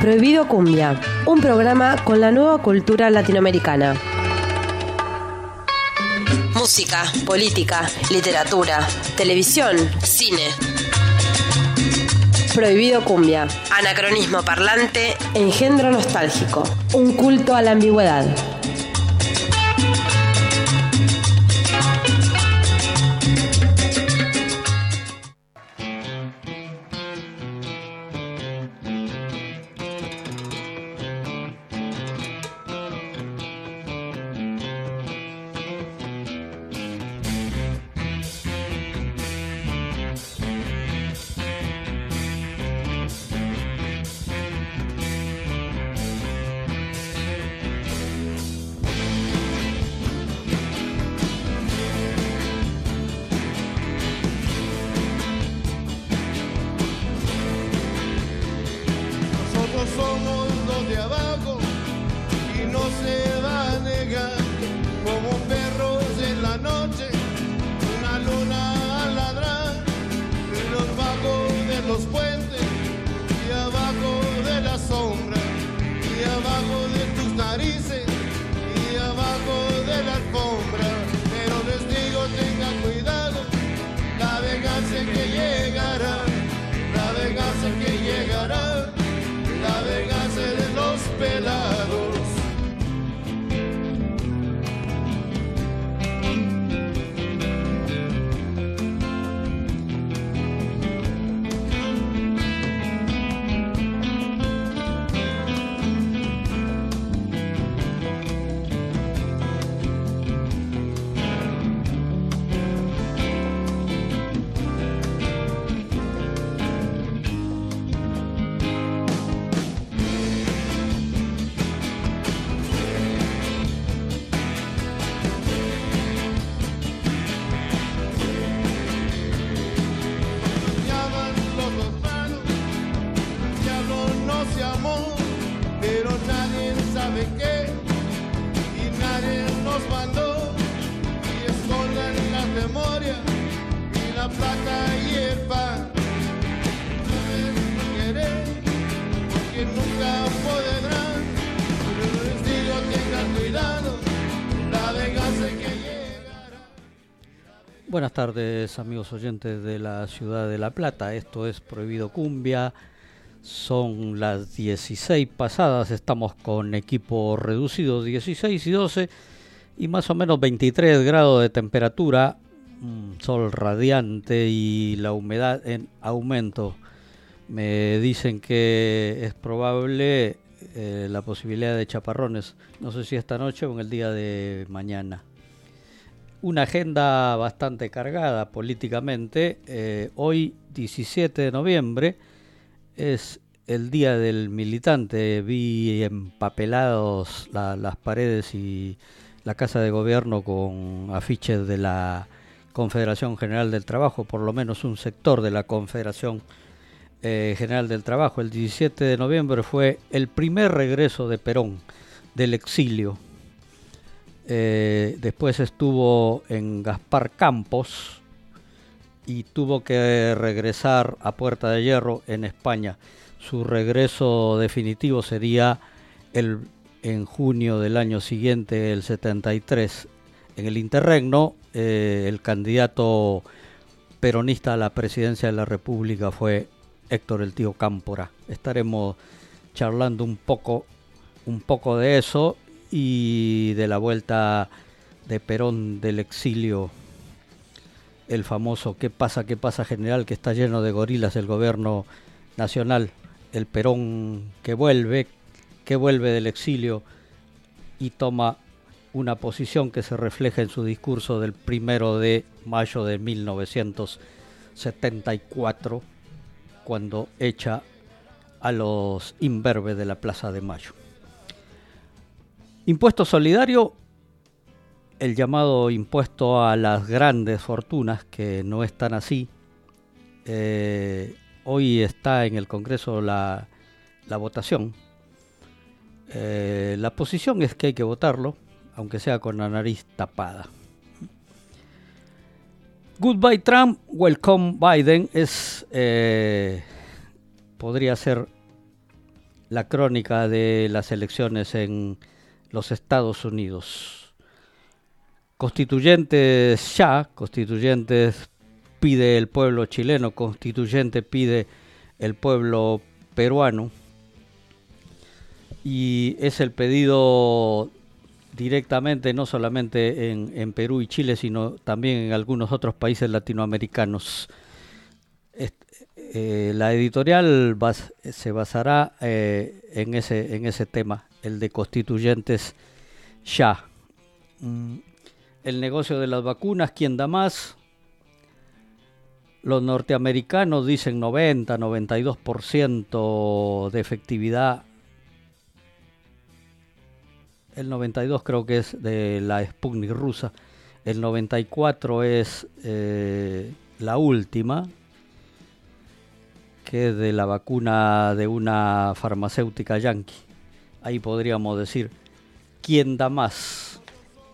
Prohibido Cumbia, un programa con la nueva cultura latinoamericana. Música, política, literatura, televisión, cine. Prohibido Cumbia, anacronismo parlante, engendro nostálgico, un culto a la ambigüedad. Buenas tardes, amigos oyentes de la ciudad de La Plata. Esto es Prohibido Cumbia. Son las 16 pasadas. Estamos con equipo reducido, 16 y 12 y más o menos 23 grados de temperatura. Sol radiante y la humedad en aumento. Me dicen que es probable la posibilidad de chaparrones. No sé si esta noche o en el día de mañana. Una agenda bastante cargada políticamente. Hoy, 17 de noviembre, es el Día del Militante. Vi empapelados las paredes y la Casa de Gobierno con afiches de la Confederación General del Trabajo, por lo menos un sector de la Confederación General del Trabajo. El 17 de noviembre fue el primer regreso de Perón del exilio. Después estuvo en Gaspar Campos y tuvo que regresar a Puerta de Hierro en España. Su regreso definitivo sería en junio del año siguiente, el 73. En el interregno, el candidato peronista a la presidencia de la República fue Héctor el Tío Cámpora. Estaremos charlando un poco de eso y de la vuelta de Perón del exilio, el famoso ¿qué pasa general?, que está lleno de gorilas el gobierno nacional. El Perón que vuelve del exilio y toma una posición que se refleja en su discurso del 1 de mayo de 1974, cuando echa a los imberbes de la Plaza de Mayo. Impuesto solidario, el llamado impuesto a las grandes fortunas, que no es tan así. Hoy está en el Congreso la votación. La posición es que hay que votarlo, aunque sea con la nariz tapada. Goodbye Trump, welcome Biden podría ser la crónica de las elecciones en los Estados Unidos. Constituyentes ya, constituyentes pide el pueblo chileno, constituyente pide el pueblo peruano, y es el pedido directamente no solamente en Perú y Chile, sino también en algunos otros países latinoamericanos. La editorial se basará en ese tema, el de constituyentes ya. El negocio de las vacunas, ¿quién da más? Los norteamericanos dicen 92% de efectividad. El 92 creo que es de la Sputnik rusa. El 94 es la última, que es de la vacuna de una farmacéutica yanqui. Ahí podríamos decir, ¿quién da más?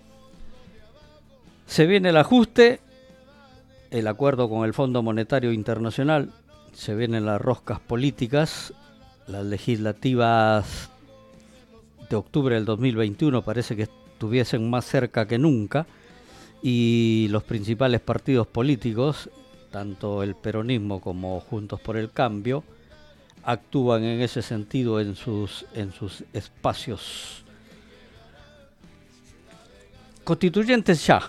Se viene el ajuste, el acuerdo con el Fondo Monetario Internacional, se vienen las roscas políticas, las legislativas de octubre del 2021 parece que estuviesen más cerca que nunca, y los principales partidos políticos, tanto el peronismo como Juntos por el Cambio, actúan en ese sentido en sus espacios. Constituyentes ya.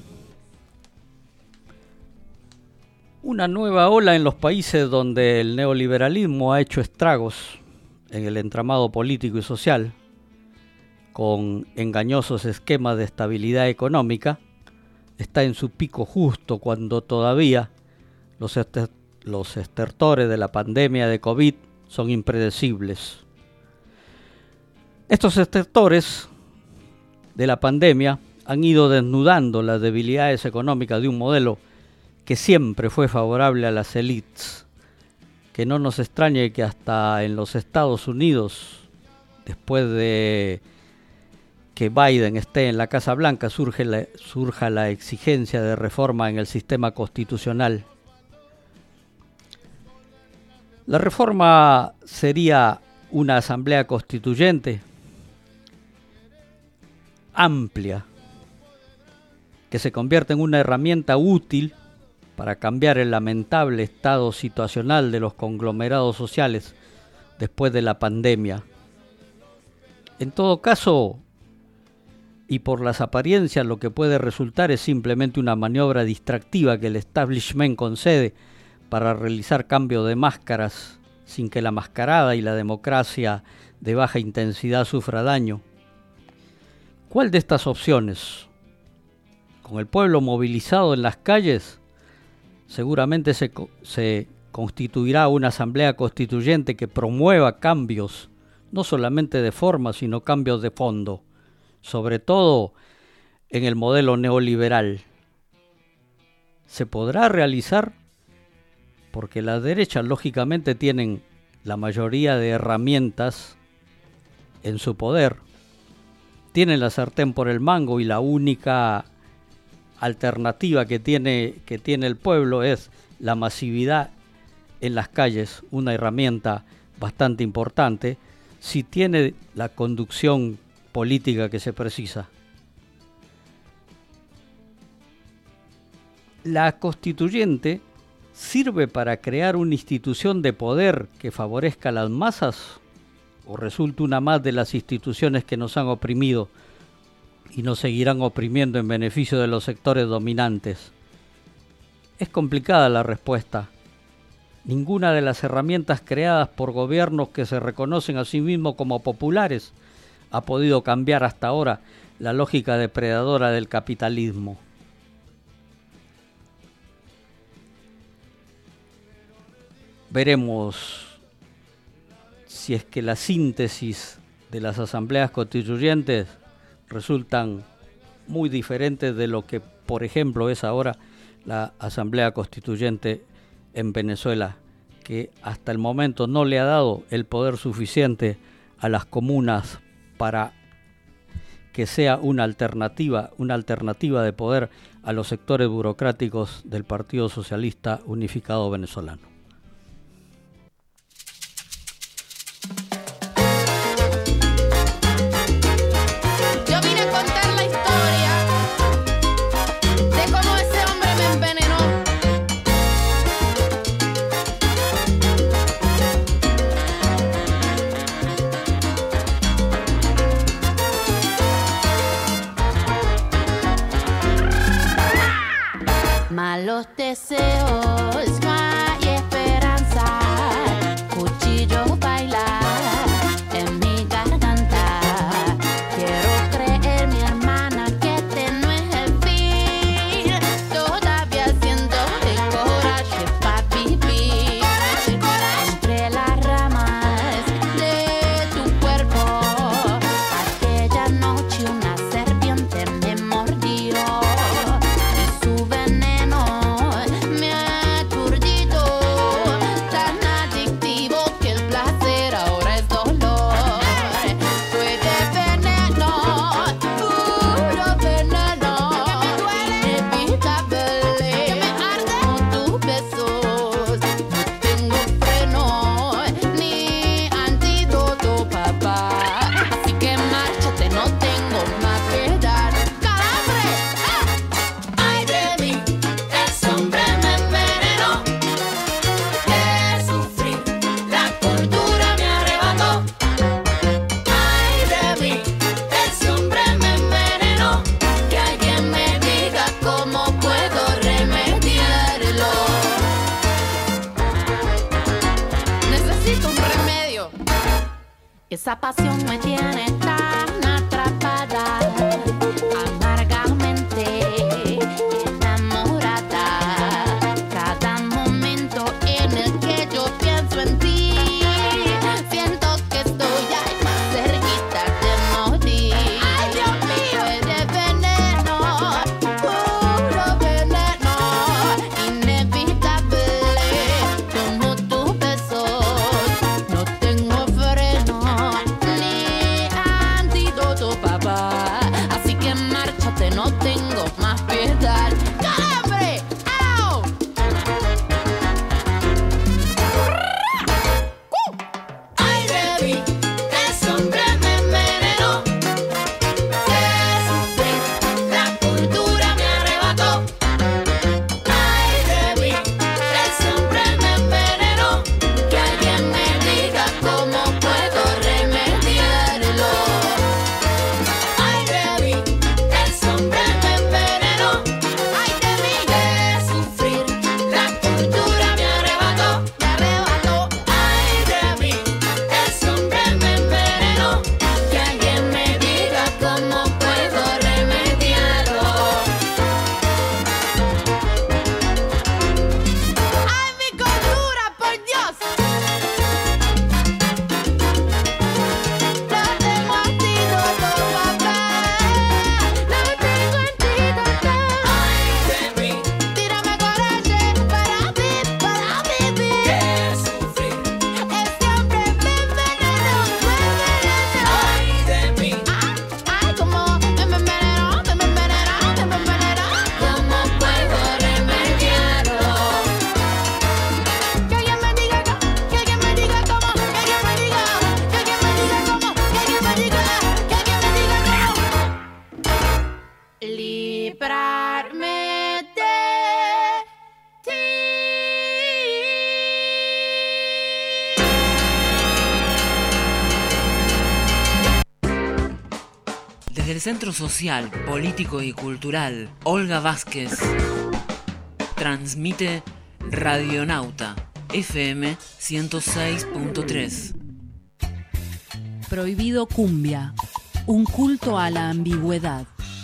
Una nueva ola en los países donde el neoliberalismo ha hecho estragos en el entramado político y social, con engañosos esquemas de estabilidad económica, está en su pico justo cuando todavía los estertores de la pandemia de COVID son impredecibles. Estos estertores de la pandemia han ido desnudando las debilidades económicas de un modelo que siempre fue favorable a las élites, que no nos extrañe que hasta en los Estados Unidos, después de que Biden esté en la Casa Blanca, surja la exigencia de reforma en el sistema constitucional. La reforma sería una asamblea constituyente amplia, que se convierta en una herramienta útil para cambiar el lamentable estado situacional de los conglomerados sociales después de la pandemia. En todo caso, y por las apariencias, lo que puede resultar es simplemente una maniobra distractiva que el establishment concede para realizar cambio de máscaras sin que la mascarada y la democracia de baja intensidad sufra daño. ¿Cuál de estas opciones? Con el pueblo movilizado en las calles, seguramente se constituirá una asamblea constituyente que promueva cambios, no solamente de forma, sino cambios de fondo, sobre todo en el modelo neoliberal. ¿Se podrá realizar? Porque las derechas lógicamente tienen la mayoría de herramientas en su poder. Tienen la sartén por el mango y la única alternativa que tiene el pueblo es la masividad en las calles, una herramienta bastante importante si tiene la conducción política que se precisa. La constituyente sirve para crear una institución de poder que favorezca a las masas o resulta una más de las instituciones que nos han oprimido y nos seguirán oprimiendo en beneficio de los sectores dominantes. Es complicada la respuesta. Ninguna de las herramientas creadas por gobiernos que se reconocen a sí mismos como populares ha podido cambiar hasta ahora la lógica depredadora del capitalismo. Veremos si es que la síntesis de las asambleas constituyentes resultan muy diferentes de lo que, por ejemplo, es ahora la Asamblea Constituyente en Venezuela, que hasta el momento no le ha dado el poder suficiente a las comunas para que sea una alternativa de poder a los sectores burocráticos del Partido Socialista Unificado Venezolano. Esa pasión me tiene tan atrapada, amargamente enamorada. Cada momento en el que yo pienso en ti, siento que estoy ahí más cerquita de morir. Ay, Dios mío, eres veneno, puro veneno, inevitable como tus besos. No tengo freno ni antídoto, papá. Así que márchate, no tengo más piedad. ¡Calambre! ¡Au! Ay, baby, ese hombre me envenenó. Que sufrir, la cultura me arrebató. Ay, baby, ese hombre me envenenó. Que alguien me diga cómo puedo remediarlo. Ay, baby, ese hombre me envenenó. Ay, de mí, que sufrir, la cultura me arrebató, me arrebató. Ay, baby, ese hombre me envenenó. Que alguien me diga cómo puedo remediarlo. Ay, mi cultura, por Dios. No tengo antídoto, papá. No tengo antídoto. Ay, baby, tírame coraje para vivir. Que sufrir, ese hombre me envenenó, me envenenó. Ay, baby, ay, como me envenenó, me envenenó, me envenenó. ¿Cómo puedo remediarlo? Que alguien me diga cómo, que alguien me diga cómo, que alguien me diga, que alguien me diga cómo, que alguien me diga, que alguien me diga cómo. Librarme de ti. Desde el Centro Social, Político y Cultural Olga Vázquez transmite Radionauta FM 106.3. Prohibido Cumbia, un culto a la ambigüedad.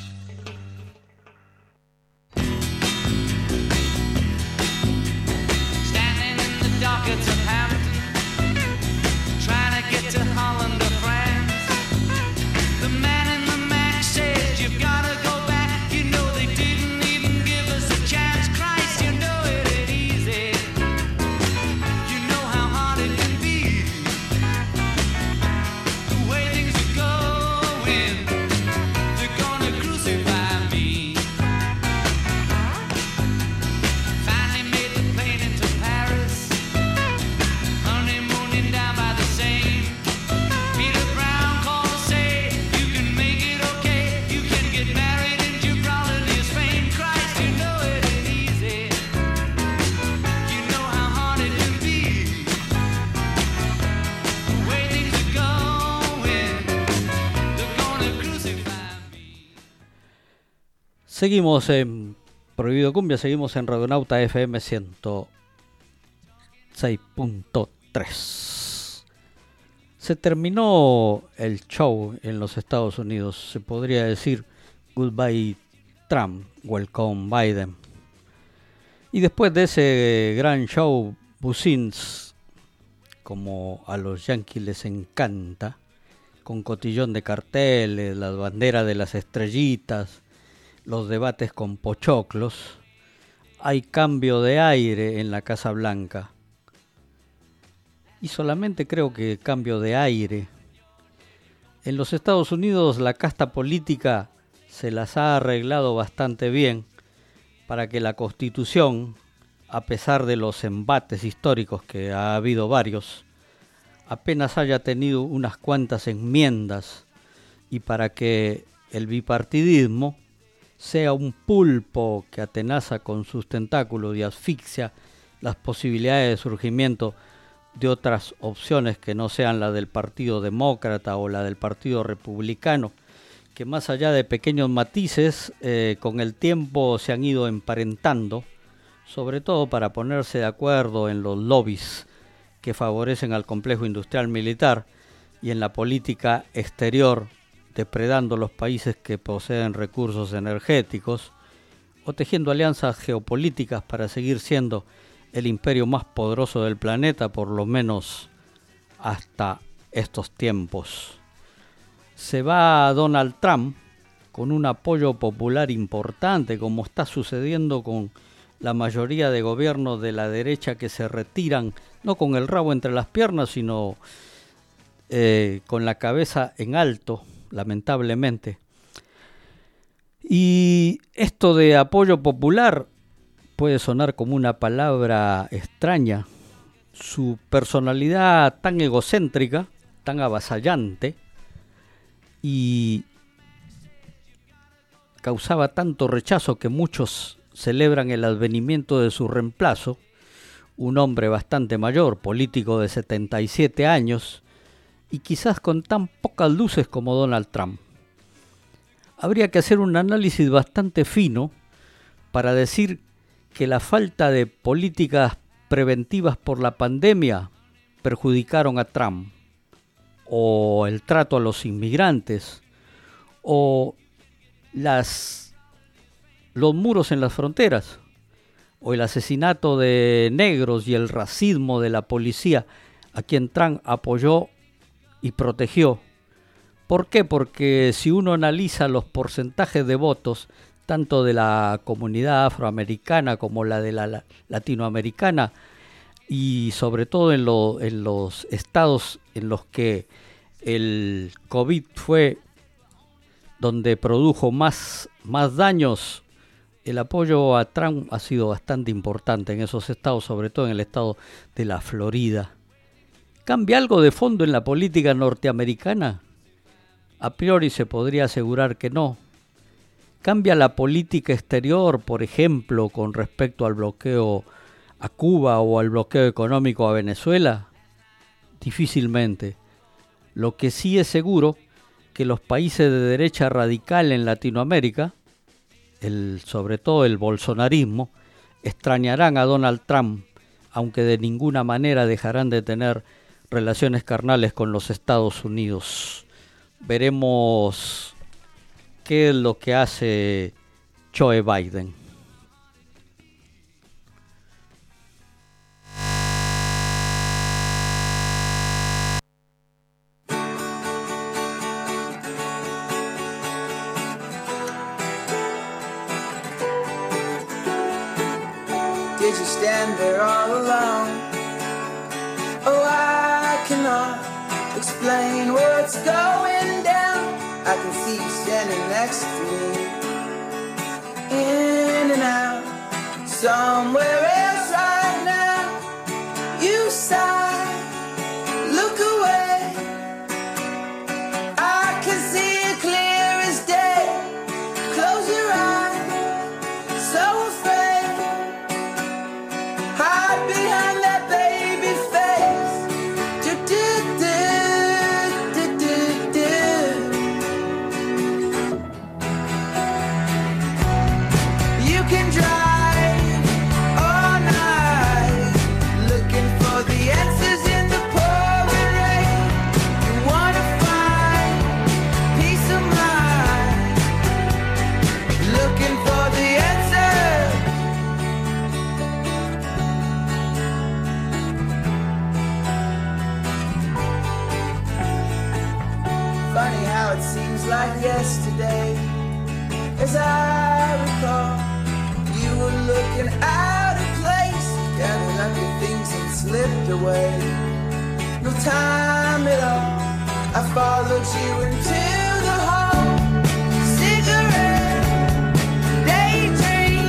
Standing in the dockets of Hampton, trying to get to Holland or France. The man in the Mac says you've gotta go back. You know they didn't even give us a chance. Christ, you know it ain't easy. You know how hard it can be. The way things are going, they're gonna crucify me. Finally made the plane into Paris, honeymooning down by the Seine. Peter Brown called to say you can make it okay. You can get married in Gibraltar near Spain. Christ, you know it ain't easy. You know how hard it can be. The way things are going, they're gonna crucify me. Seguimos en Prohibido Cumbia, seguimos en Radionauta FM 106.3. Se terminó el show en los Estados Unidos, se podría decir Goodbye Trump, Welcome Biden. Y después de ese gran show, bucins, como a los yanquis les encanta, con cotillón de carteles, las banderas de las estrellitas, los debates con pochoclos, hay cambio de aire en la Casa Blanca. Y solamente creo que cambio de aire. En los Estados Unidos la casta política se las ha arreglado bastante bien para que la Constitución, a pesar de los embates históricos que ha habido varios, apenas haya tenido unas cuantas enmiendas, y para que el bipartidismo sea un pulpo que atenaza con sus tentáculos y asfixia las posibilidades de surgimiento de otras opciones que no sean la del Partido Demócrata o la del Partido Republicano, que más allá de pequeños matices, con el tiempo se han ido emparentando, sobre todo para ponerse de acuerdo en los lobbies que favorecen al complejo industrial militar, y en la política exterior, depredando los países que poseen recursos energéticos, o tejiendo alianzas geopolíticas para seguir siendo el imperio más poderoso del planeta, por lo menos hasta estos tiempos. Se va Donald Trump con un apoyo popular importante, como está sucediendo con la mayoría de gobiernos de la derecha que se retiran, no con el rabo entre las piernas, sino con la cabeza en alto, lamentablemente. Y esto de apoyo popular puede sonar como una palabra extraña. Su personalidad tan egocéntrica, tan avasallante, y causaba tanto rechazo que muchos celebran el advenimiento de su reemplazo, un hombre bastante mayor, político de 77 años, y quizás con tan pocas luces como Donald Trump. Habría que hacer un análisis bastante fino para decir que la falta de políticas preventivas por la pandemia perjudicaron a Trump, o el trato a los inmigrantes, o los muros en las fronteras, o el asesinato de negros y el racismo de la policía, a quien Trump apoyó y protegió. ¿Por qué? Porque si uno analiza los porcentajes de votos, tanto de la comunidad afroamericana como la de la latinoamericana, y sobre todo en los estados en los que el COVID fue donde produjo más daños, el apoyo a Trump ha sido bastante importante en esos estados, sobre todo en el estado de la Florida. ¿Cambia algo de fondo en la política norteamericana? A priori se podría asegurar que no. ¿Cambia la política exterior, por ejemplo, con respecto al bloqueo a Cuba o al bloqueo económico a Venezuela? Difícilmente. Lo que sí es seguro que los países de derecha radical en Latinoamérica, sobre todo el bolsonarismo, extrañarán a Donald Trump, aunque de ninguna manera dejarán de tener relaciones carnales con los Estados Unidos. Veremos qué es lo que hace Joe Biden. Did you stand there all alone? Oh, I cannot explain what's going down. I can see you standing next to me, in and out, somewhere else right now. You sigh, look away. I can see it clear as day. Close your eyes, so afraid. Hide behind that baby face. You can drive all night, looking for the answers in the pouring rain. You wanna find peace of mind, looking for the answer. Funny how it seems like yesterday, as I recall, you were looking out of place, gathering up your things and slipped away. No time at all, I followed you into the hall. Cigarette, daydream.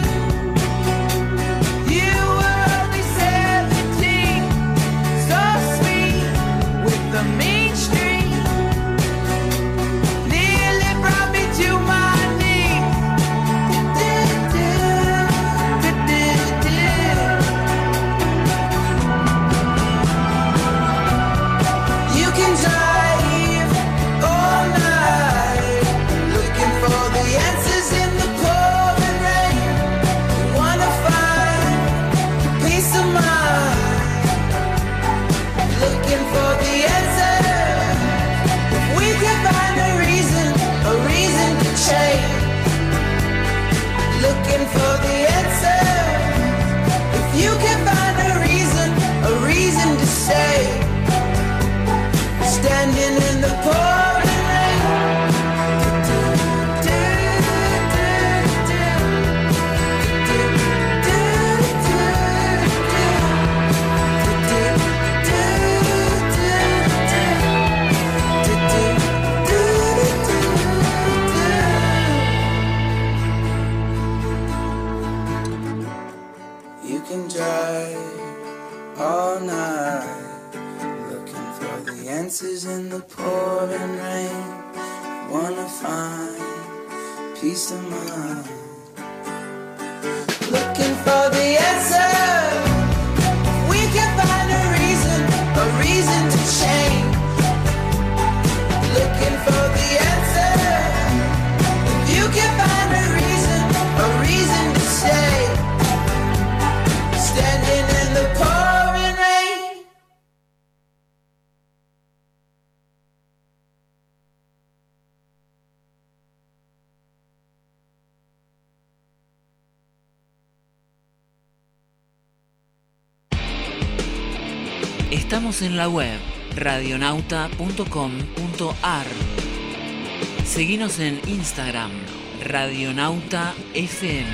You were only 17, so sweet with the mean streak. Nearly brought me to my knees. You can drive all night. answers in the pouring rain. Wanna find peace of mind. Looking for the answer. We can find a reason to change. Looking for the answer. You can find a reason to stay. Standing in the pouring rain. Estamos en la web radionauta.com.ar. Seguinos en Instagram, Radionauta FM.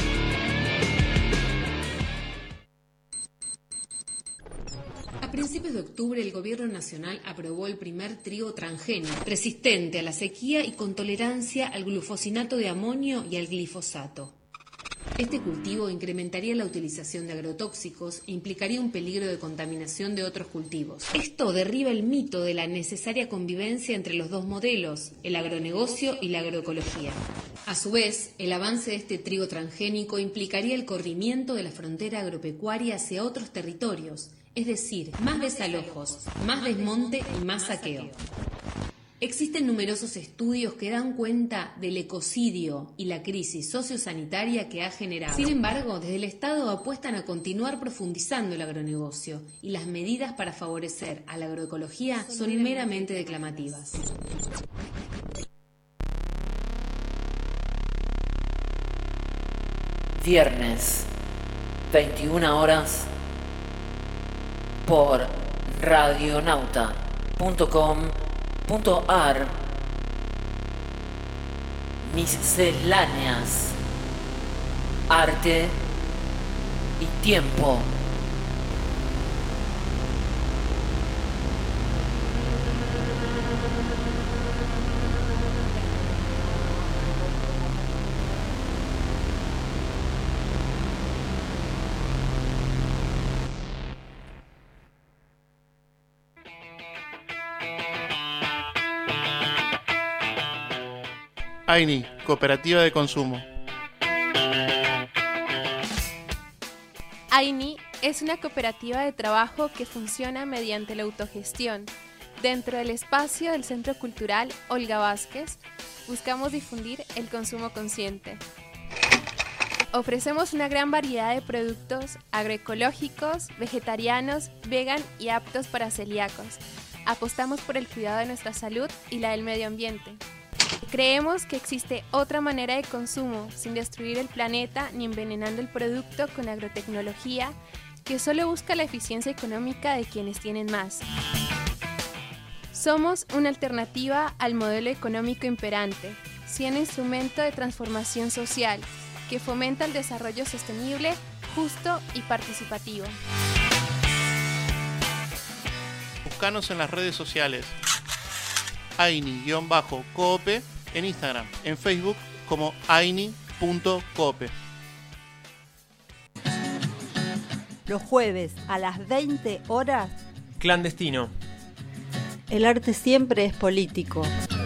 A principios de octubre, el Gobierno Nacional aprobó el primer trigo transgénico, resistente a la sequía y con tolerancia al glufosinato de amonio y al glifosato. Este cultivo incrementaría la utilización de agrotóxicos e implicaría un peligro de contaminación de otros cultivos. Esto derriba el mito de la necesaria convivencia entre los dos modelos, el agronegocio y la agroecología. A su vez, el avance de este trigo transgénico implicaría el corrimiento de la frontera agropecuaria hacia otros territorios, es decir, más desalojos, más desmonte y más saqueo. Existen numerosos estudios que dan cuenta del ecocidio y la crisis sociosanitaria que ha generado. Sin embargo, desde el Estado apuestan a continuar profundizando el agronegocio y las medidas para favorecer a la agroecología son meramente declamativas. Viernes, 21 horas, por radionauta.com.ar. Misceláneas, arte y tiempo. AINI, Cooperativa de Consumo. AINI es una cooperativa de trabajo que funciona mediante la autogestión. Dentro del espacio del Centro Cultural Olga Vázquez, buscamos difundir el consumo consciente. Ofrecemos una gran variedad de productos agroecológicos, vegetarianos, vegan y aptos para celíacos. Apostamos por el cuidado de nuestra salud y la del medio ambiente. Creemos que existe otra manera de consumo sin destruir el planeta ni envenenando el producto con agrotecnología que solo busca la eficiencia económica de quienes tienen más. Somos una alternativa al modelo económico imperante, siendo instrumento de transformación social que fomenta el desarrollo sostenible, justo y participativo. Búscanos en las redes sociales. AINI-Coope en Instagram, en Facebook como aini.coope. Los jueves a las 20 horas. Clandestino. El arte siempre es político.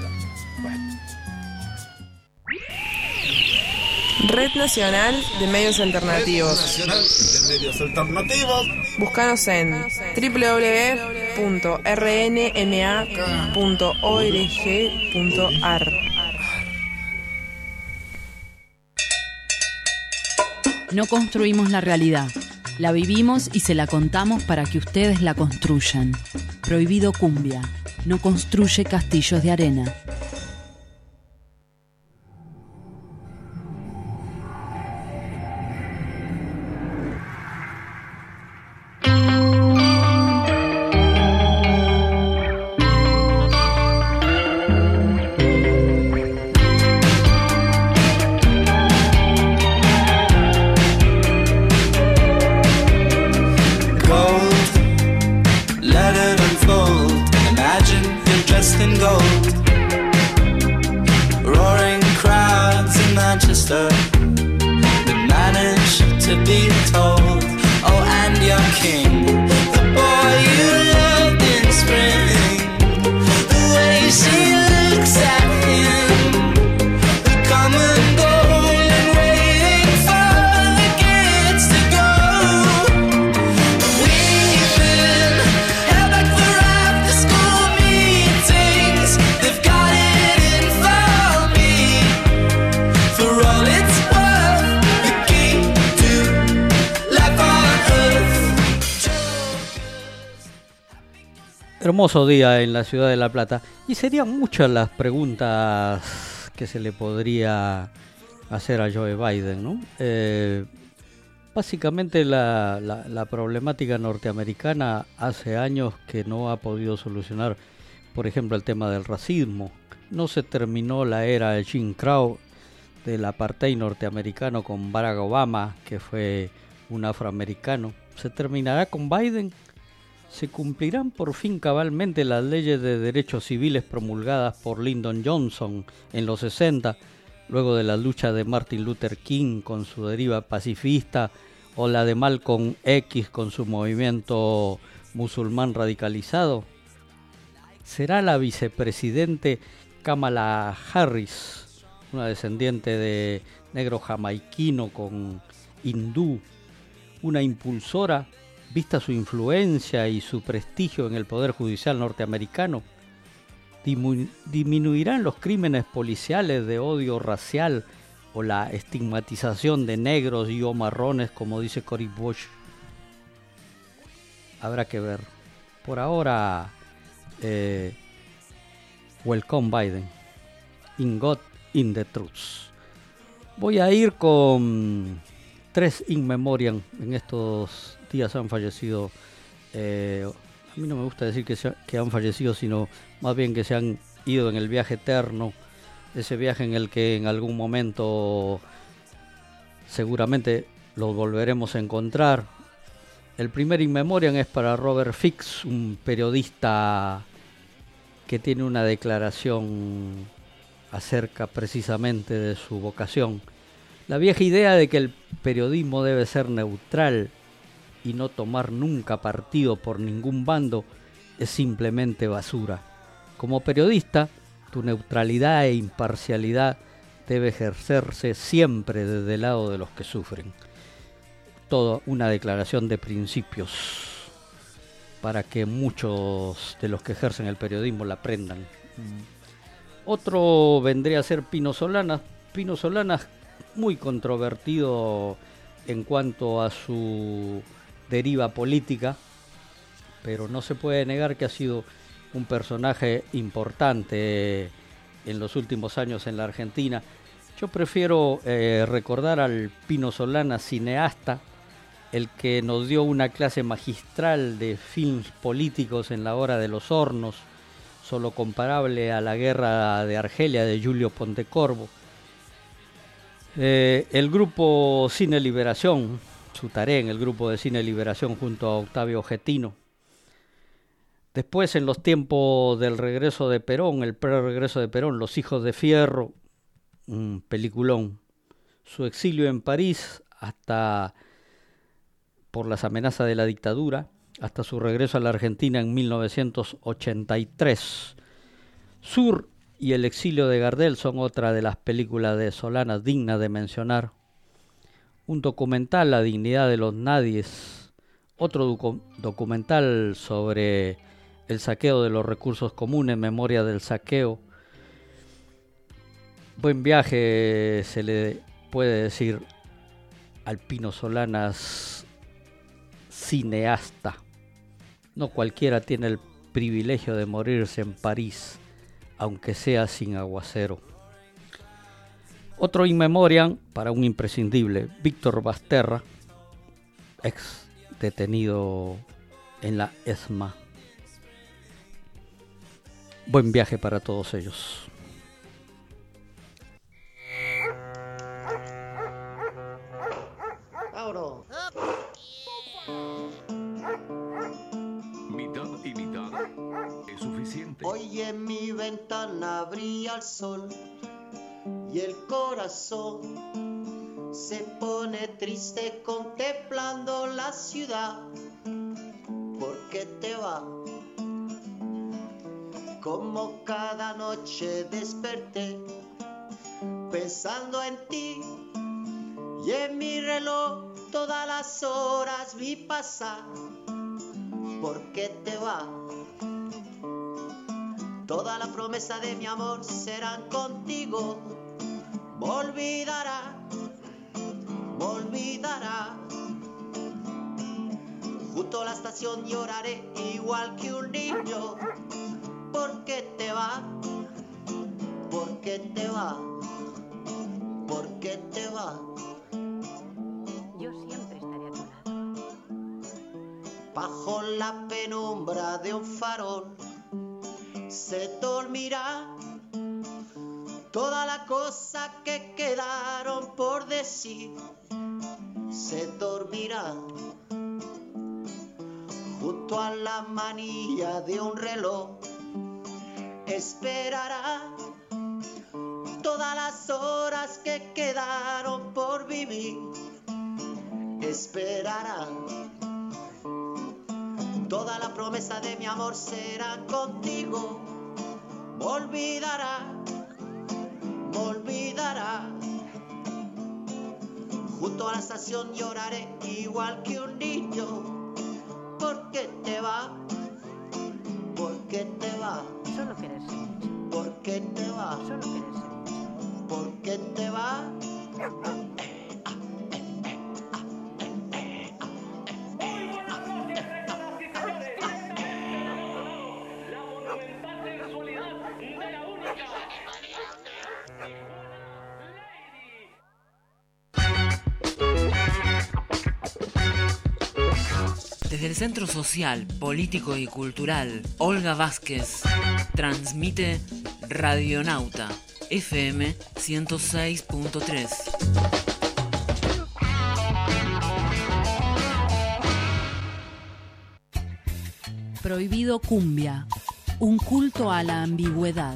Red Nacional de Medios Alternativos. Búscanos en www.rnma.org.ar. No construimos la realidad, la vivimos y se la contamos para que ustedes la construyan. Prohibido Cumbia, no construye castillos de arena. King, the boy you loved in spring. Hermoso día en la ciudad de La Plata. Y serían muchas las preguntas que se le podría hacer a Joe Biden, ¿no? Básicamente la problemática norteamericana hace años que no ha podido solucionar, por ejemplo, el tema del racismo. No se terminó la era de Jim Crow, del apartheid norteamericano con Barack Obama, que fue un afroamericano. ¿Se terminará con Biden? ¿Se cumplirán por fin cabalmente las leyes de derechos civiles promulgadas por Lyndon Johnson en los 60, luego de la lucha de Martin Luther King con su deriva pacifista, o la de Malcolm X con su movimiento musulmán radicalizado? ¿Será la vicepresidente Kamala Harris, una descendiente de negro jamaiquino con hindú, una impulsora, vista su influencia y su prestigio en el Poder Judicial norteamericano? ¿Disminuirán los crímenes policiales de odio racial o la estigmatización de negros y o marrones, como dice Cory Bush? Habrá que ver. Por ahora, welcome Biden. In God, in the truth. Voy a ir con 3 in memoriam. En estos días han fallecido, a mí no me gusta decir que han fallecido, sino más bien que se han ido en el viaje eterno, ese viaje en el que en algún momento seguramente los volveremos a encontrar. El primer in memoriam es para Robert Fix, un periodista que tiene una declaración acerca precisamente de su vocación. La vieja idea de que el periodismo debe ser neutral y no tomar nunca partido por ningún bando es simplemente basura. Como periodista, tu neutralidad e imparcialidad debe ejercerse siempre desde el lado de los que sufren. Toda una declaración de principios para que muchos de los que ejercen el periodismo la aprendan. Otro vendría a ser Pino Solanas. Pino Solanas, muy controvertido en cuanto a su deriva política, pero no se puede negar que ha sido un personaje importante en los últimos años en la Argentina. Yo prefiero recordar al Pino Solanas cineasta, el que nos dio una clase magistral de films políticos en La Hora de los Hornos, solo comparable a La Guerra de Argelia de Julio Pontecorvo. El grupo Cine Liberación, su tarea en el grupo de Cine Liberación junto a Octavio Getino. Después, en los tiempos del regreso de Perón, el pre-regreso de Perón, Los Hijos de Fierro, un peliculón. Su exilio en París, hasta por las amenazas de la dictadura, hasta su regreso a la Argentina en 1983. Sur y el exilio de Gardel son otra de las películas de Solanas dignas de mencionar. Un documental, La dignidad de los nadies. Otro documental sobre el saqueo de los recursos comunes, Memoria del saqueo. Buen viaje se le puede decir al Pino Solanas cineasta. No cualquiera tiene el privilegio de morirse en París, aunque sea sin aguacero. Otro in memoriam para un imprescindible, Víctor Basterra, ex detenido en la ESMA. Buen viaje para todos ellos. Mitad y mitad es suficiente. Hoy en mi ventana brilla el sol y el corazón se pone triste contemplando la ciudad. ¿Por qué te vas? Como cada noche desperté pensando en ti y en mi reloj todas las horas vi pasar. ¿Por qué te vas? Toda la promesa de mi amor serán contigo. Me olvidará, me olvidará. Junto a la estación lloraré igual que un niño. ¿Por qué te vas? ¿Por qué te vas? ¿Por qué te vas? Yo siempre estaré a tu lado. Bajo la penumbra de un farol se dormirá toda la cosa que quedaron por decir. Se dormirá junto a la manilla de un reloj. Esperará todas las horas que quedaron por vivir. Esperará. Toda la promesa de mi amor será contigo. Me olvidará, me olvidará. Junto a la estación lloraré igual que un niño. ¿Por qué te vas? ¿Por qué te vas? Solo querer ser mucho. ¿Por qué te vas? Solo querer ser mucho. ¿Por qué te vas? Desde el Centro Social, Político y Cultural Olga Vázquez transmite Radionauta FM 106.3. Prohibido Cumbia, un culto a la ambigüedad.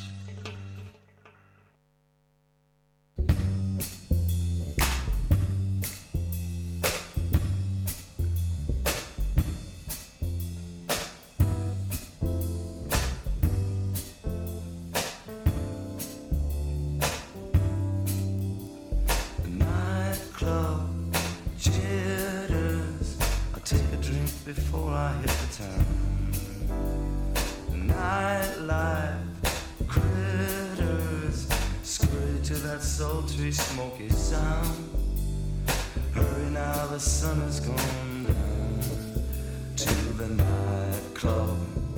Before I hit the town, nightlife critters scurry to that sultry, smoky sound. Hurry now, the sun has gone down to the nightclub.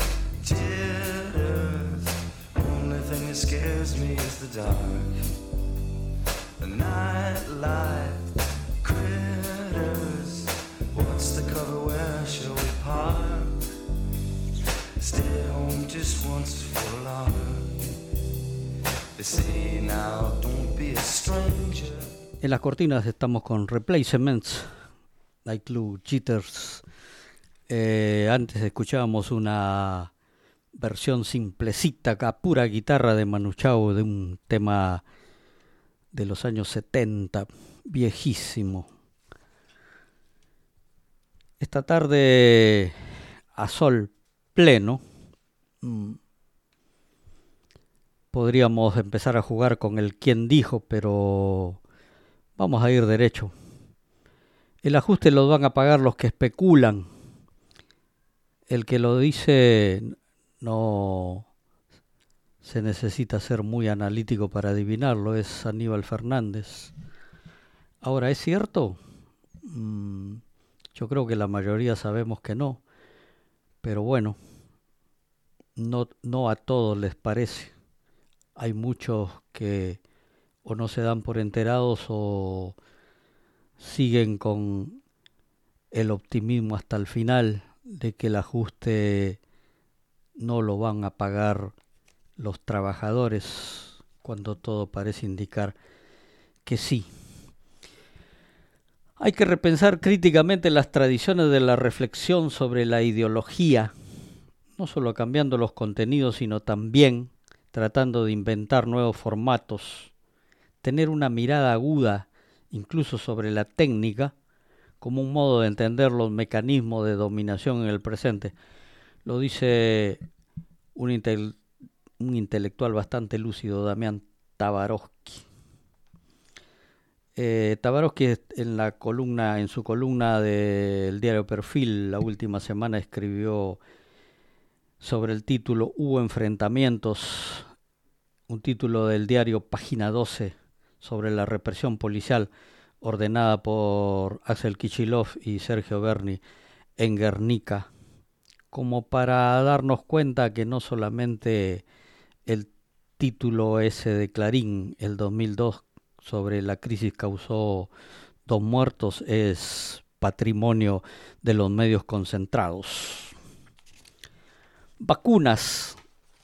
Jitters, only thing that scares me is the dark. The nightlife critters, what's the cover, where shall we park? Stay home just once for a lark. They say now don't be a stranger. En las cortinas estamos con Replacements, Nightclub Jitters. Antes escuchábamos una versión simplecita, a pura guitarra de Manu Chao, de un tema de los años 70, viejísimo. Esta tarde, a sol pleno, podríamos empezar a jugar con el quién dijo, pero vamos a ir derecho. El ajuste lo van a pagar los que especulan. El que lo dice no se necesita ser muy analítico para adivinarlo, es Aníbal Fernández. Ahora, ¿es cierto? Yo creo que la mayoría sabemos que no, pero bueno, no a todos les parece. Hay muchos que o no se dan por enterados o siguen con el optimismo hasta el final de que el ajuste no lo van a pagar los trabajadores, cuando todo parece indicar que sí. Hay que repensar críticamente las tradiciones de la reflexión sobre la ideología, no solo cambiando los contenidos, sino también tratando de inventar nuevos formatos, tener una mirada aguda incluso sobre la técnica, como un modo de entender los mecanismos de dominación en el presente. Lo dice un intelectual bastante lúcido, Damián Tabarovsky. Tabarovsky en su columna del diario Perfil la última semana escribió sobre el título Hubo enfrentamientos, un título del diario Página 12 sobre la represión policial ordenada por Axel Kicillof y Sergio Berni en Guernica, como para darnos cuenta que no solamente el título ese de Clarín, el 2002, sobre la crisis causó 2 muertos, es patrimonio de los medios concentrados. Vacunas.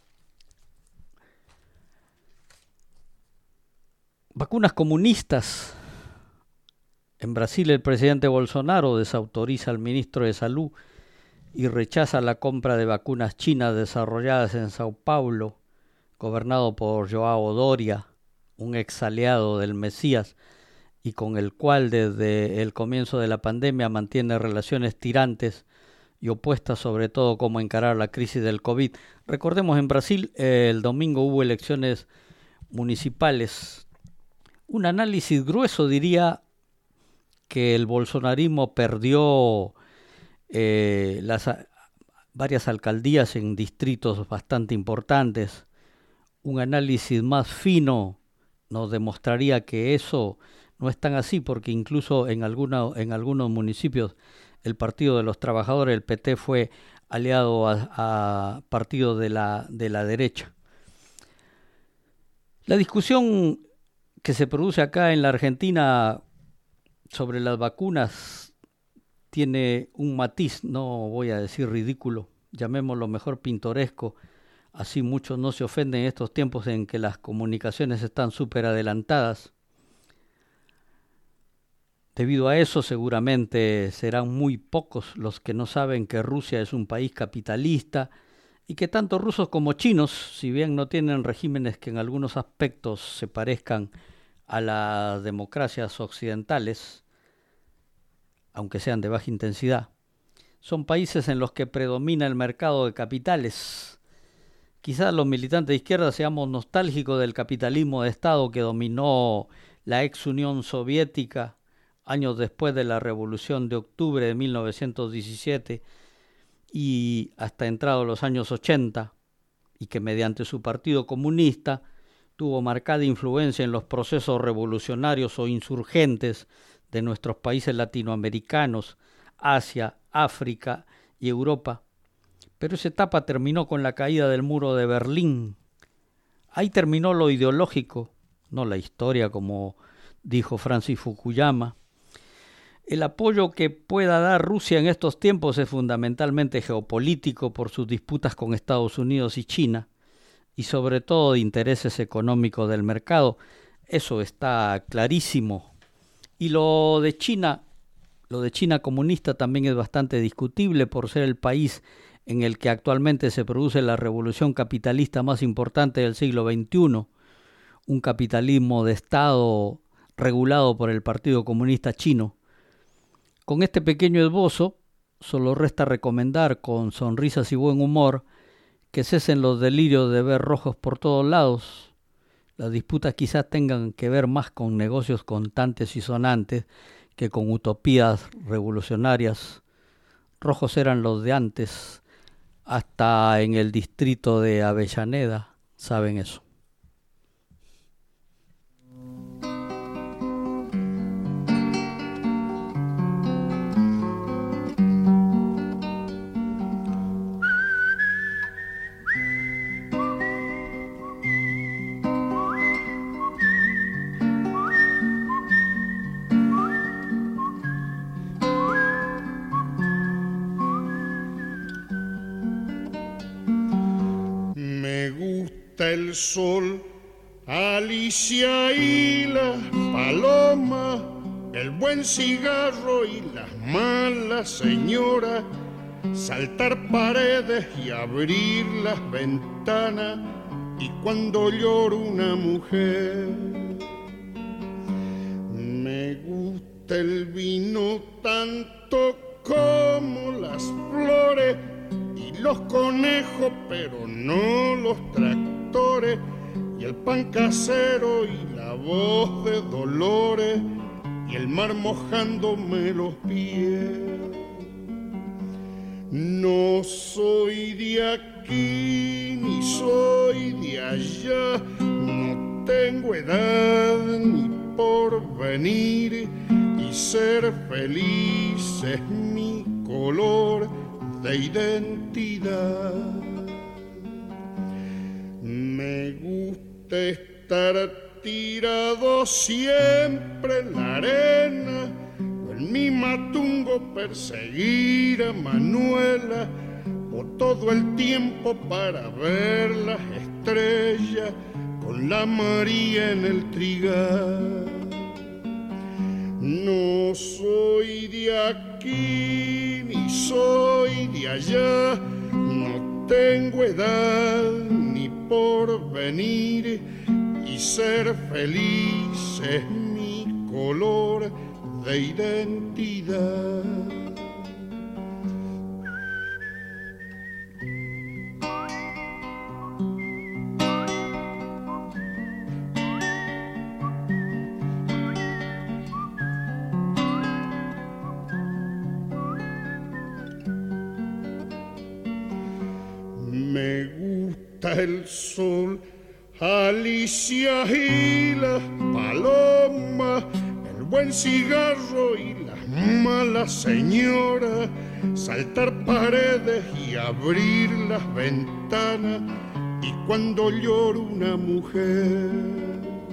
Vacunas comunistas. En Brasil el presidente Bolsonaro desautoriza al ministro de Salud y rechaza la compra de vacunas chinas desarrolladas en Sao Paulo, gobernado por João Doria, un ex aliado del Mesías y con el cual desde el comienzo de la pandemia mantiene relaciones tirantes y opuestas sobre todo cómo encarar la crisis del COVID. Recordemos, en Brasil el domingo hubo elecciones municipales. Un análisis grueso diría que el bolsonarismo perdió varias alcaldías en distritos bastante importantes. Un análisis más fino nos demostraría que eso no es tan así, porque incluso en algunos municipios el Partido de los Trabajadores, el PT, fue aliado a partidos de la derecha. La discusión que se produce acá en la Argentina sobre las vacunas tiene un matiz, no voy a decir ridículo, llamémoslo mejor pintoresco, así muchos no se ofenden en estos tiempos en que las comunicaciones están súper adelantadas. Debido a eso, seguramente serán muy pocos los que no saben que Rusia es un país capitalista y que tanto rusos como chinos, si bien no tienen regímenes que en algunos aspectos se parezcan a las democracias occidentales, aunque sean de baja intensidad, son países en los que predomina el mercado de capitales. Quizás los militantes de izquierda seamos nostálgicos del capitalismo de Estado que dominó la ex Unión Soviética años después de la Revolución de Octubre de 1917 y hasta entrados los años 80, y que mediante su partido comunista tuvo marcada influencia en los procesos revolucionarios o insurgentes de nuestros países latinoamericanos, Asia, África y Europa. Pero esa etapa terminó con la caída del muro de Berlín. Ahí terminó lo ideológico, no la historia, como dijo Francis Fukuyama. El apoyo que pueda dar Rusia en estos tiempos es fundamentalmente geopolítico por sus disputas con Estados Unidos y China, y sobre todo de intereses económicos del mercado. Eso está clarísimo. Y lo de China comunista también es bastante discutible por ser el país en el que actualmente se produce la revolución capitalista más importante del siglo XXI, un capitalismo de Estado regulado por el Partido Comunista Chino. Con este pequeño esbozo, solo resta recomendar con sonrisas y buen humor que cesen los delirios de ver rojos por todos lados. Las disputas quizás tengan que ver más con negocios contantes y sonantes que con utopías revolucionarias. Rojos eran los de antes, hasta en el distrito de Avellaneda, saben eso. El sol, Alicia y la paloma, el buen cigarro y las malas señoras, saltar paredes y abrir las ventanas, y cuando llora una mujer. Me gusta el vino tanto como las flores y los conejos, pero no los tractores, y el pan casero y la voz de Dolores y el mar mojándome los pies. No soy de aquí ni soy de allá, no tengo edad ni porvenir, y ser feliz es mi color de identidad. Me gusta estar tirado siempre en la arena, o en mi matungo perseguir a Manuela, o todo el tiempo para ver las estrellas con la María en el trigal. No soy de aquí ni soy de allá, no tengo edad ni porvenir, y ser feliz es mi color de identidad. Me gusta el sol, Alicia y las palomas, el buen cigarro y las malas señoras, saltar paredes y abrir las ventanas, y cuando llora una mujer.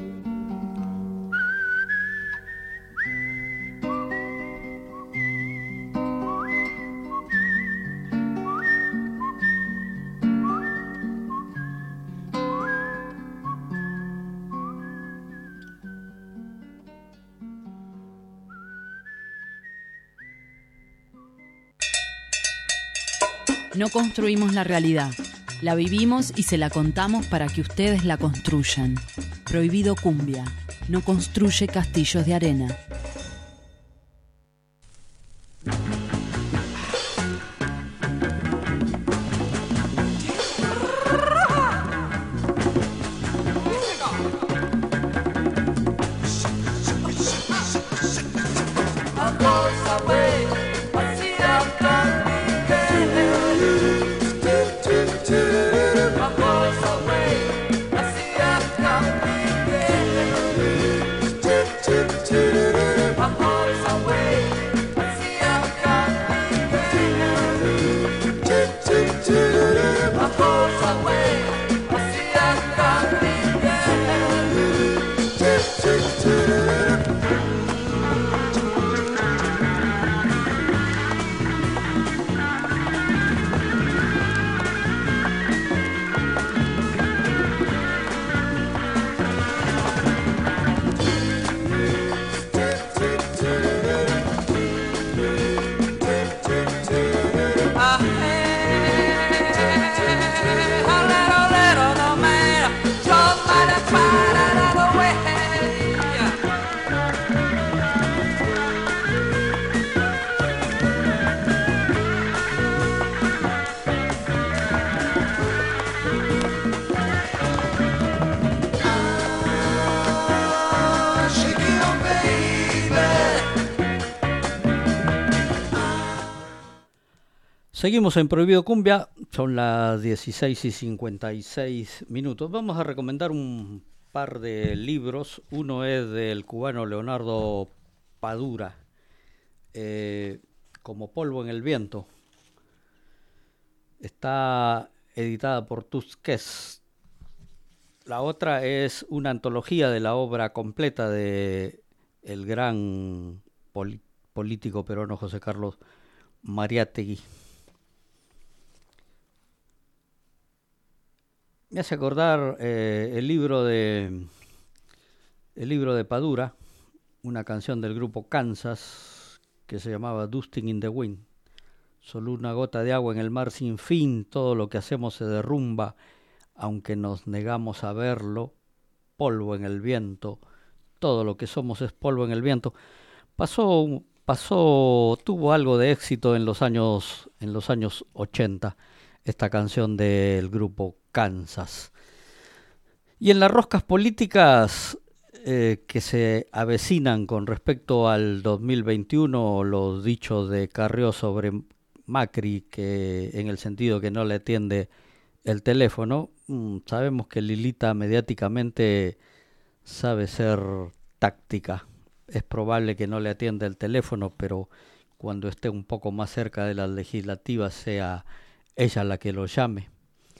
No construimos la realidad, la vivimos y se la contamos para que ustedes la construyan. Prohibido Cumbia, no construye castillos de arena. Seguimos en Prohibido Cumbia, son las 16:56. Vamos a recomendar un par de libros. Uno es del cubano Leonardo Padura, Como polvo en el viento. Está editada por Tusquets. La otra es una antología de la obra completa de el gran político peruano José Carlos Mariátegui. Me hace acordar el libro de Padura, una canción del grupo Kansas que se llamaba Dusting in the Wind. Solo una gota de agua en el mar sin fin, todo lo que hacemos se derrumba, aunque nos negamos a verlo. Polvo en el viento, todo lo que somos es polvo en el viento. Tuvo algo de éxito en los años 80. Esta canción del grupo Kansas. Y en las roscas políticas que se avecinan con respecto al 2021, los dichos de Carrió sobre Macri, que en el sentido que no le atiende el teléfono, sabemos que Lilita mediáticamente sabe ser táctica. Es probable que no le atienda el teléfono, pero cuando esté un poco más cerca de las legislativas, sea ella la que lo llame.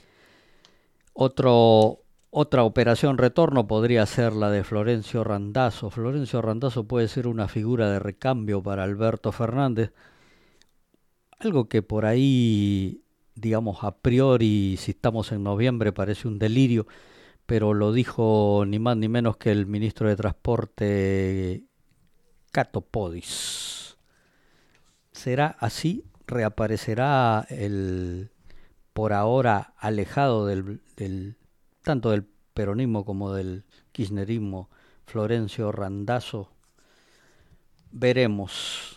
Otra operación retorno podría ser la de Florencio Randazzo. Florencio Randazzo puede ser una figura de recambio para Alberto Fernández, algo que por ahí, digamos, a priori, si estamos en noviembre, parece un delirio, pero lo dijo ni más ni menos que el ministro de Transporte, Cato Podis. ¿Será así? ¿Reaparecerá el por ahora alejado tanto del peronismo como del kirchnerismo Florencio Randazzo? Veremos.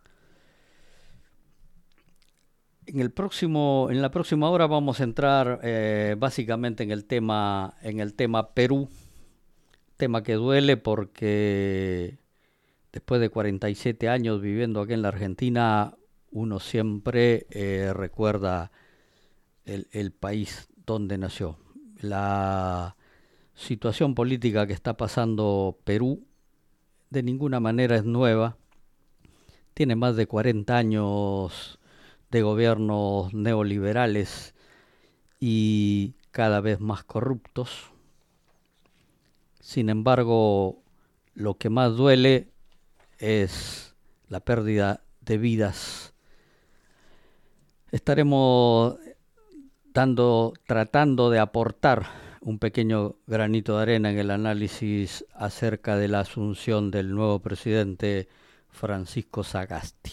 En la próxima hora vamos a entrar básicamente en el tema Perú, tema que duele porque después de 47 años viviendo aquí en la Argentina, uno siempre recuerda el país donde nació. La situación política que está pasando Perú de ninguna manera es nueva, tiene más de 40 años de gobiernos neoliberales y cada vez más corruptos. Sin embargo, lo que más duele es la pérdida de vidas. Estaremos tratando de aportar un pequeño granito de arena en el análisis acerca de la asunción del nuevo presidente Francisco Sagasti.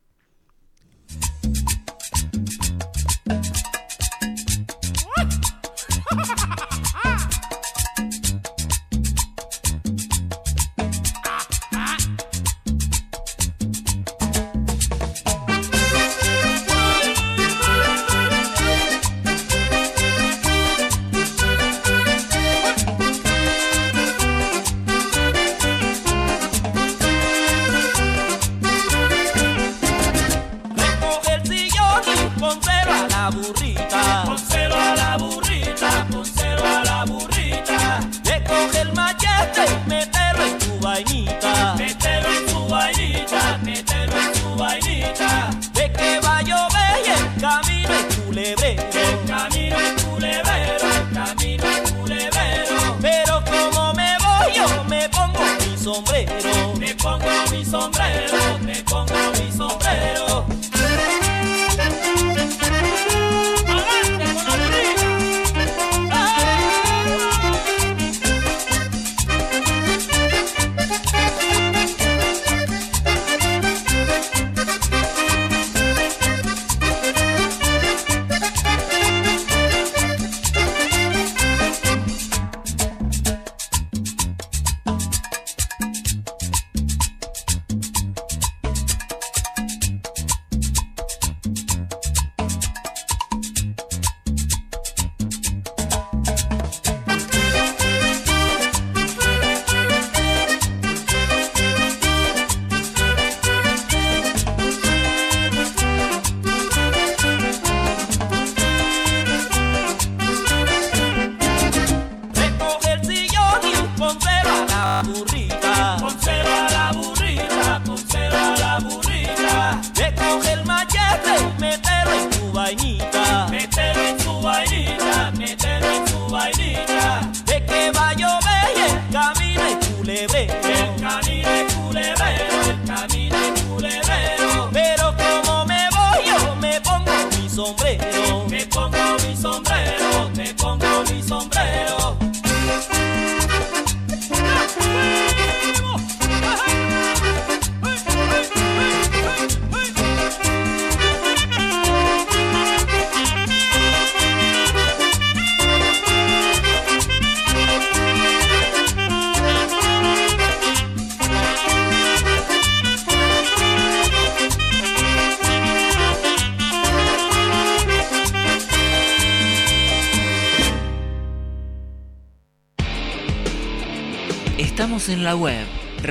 Estamos en la web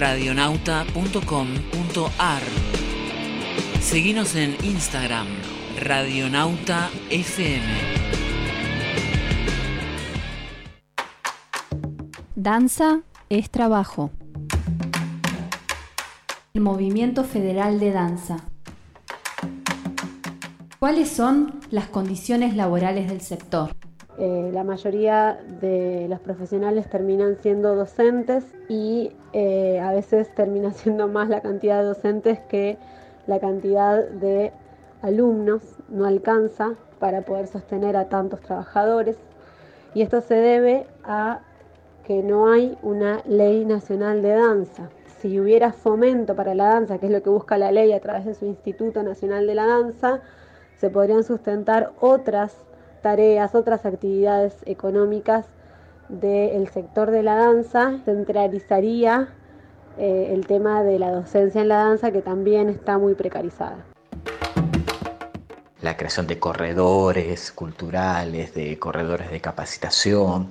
radionauta.com.ar. Seguinos en Instagram, Radionauta FM. Danza es trabajo. El Movimiento Federal de Danza. ¿Cuáles son las condiciones laborales del sector? La mayoría de los profesionales terminan siendo docentes y a veces termina siendo más la cantidad de docentes que la cantidad de alumnos, no alcanza para poder sostener a tantos trabajadores, y esto se debe a que no hay una ley nacional de danza. Si hubiera fomento para la danza, que es lo que busca la ley a través de su Instituto Nacional de la Danza, se podrían sustentar otras tareas, otras actividades económicas del sector de la danza. Centralizaría el tema de la docencia en la danza, que también está muy precarizada. La creación de corredores culturales, de corredores de capacitación,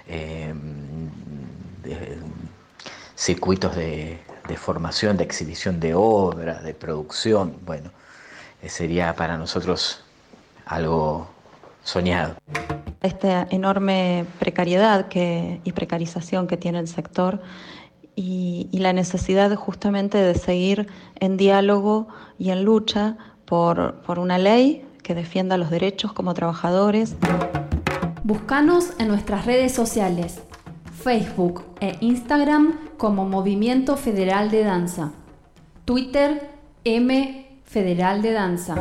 de circuitos de formación, de exhibición de obras, de producción. Bueno, sería para nosotros algo soñado. Esta enorme precariedad y precarización que tiene el sector y la necesidad justamente de seguir en diálogo y en lucha por una ley que defienda los derechos como trabajadores. Búscanos en nuestras redes sociales, Facebook e Instagram como Movimiento Federal de Danza, Twitter M Federal de Danza.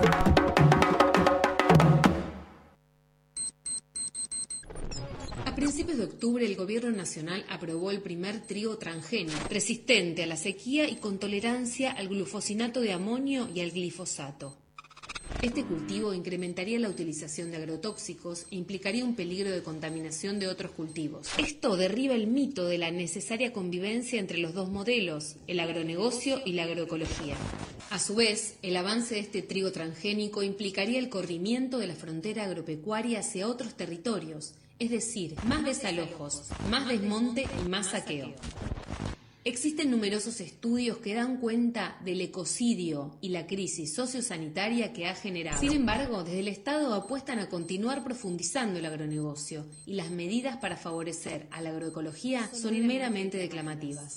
A principios de octubre, el Gobierno Nacional aprobó el primer trigo transgénico, resistente a la sequía y con tolerancia al glufosinato de amonio y al glifosato. Este cultivo incrementaría la utilización de agrotóxicos e implicaría un peligro de contaminación de otros cultivos. Esto derriba el mito de la necesaria convivencia entre los dos modelos, el agronegocio y la agroecología. A su vez, el avance de este trigo transgénico implicaría el corrimiento de la frontera agropecuaria hacia otros territorios, es decir, más desalojos, más desmonte y más saqueo. Existen numerosos estudios que dan cuenta del ecocidio y la crisis sociosanitaria que ha generado. Sin embargo, desde el Estado apuestan a continuar profundizando el agronegocio y las medidas para favorecer a la agroecología son meramente declamativas.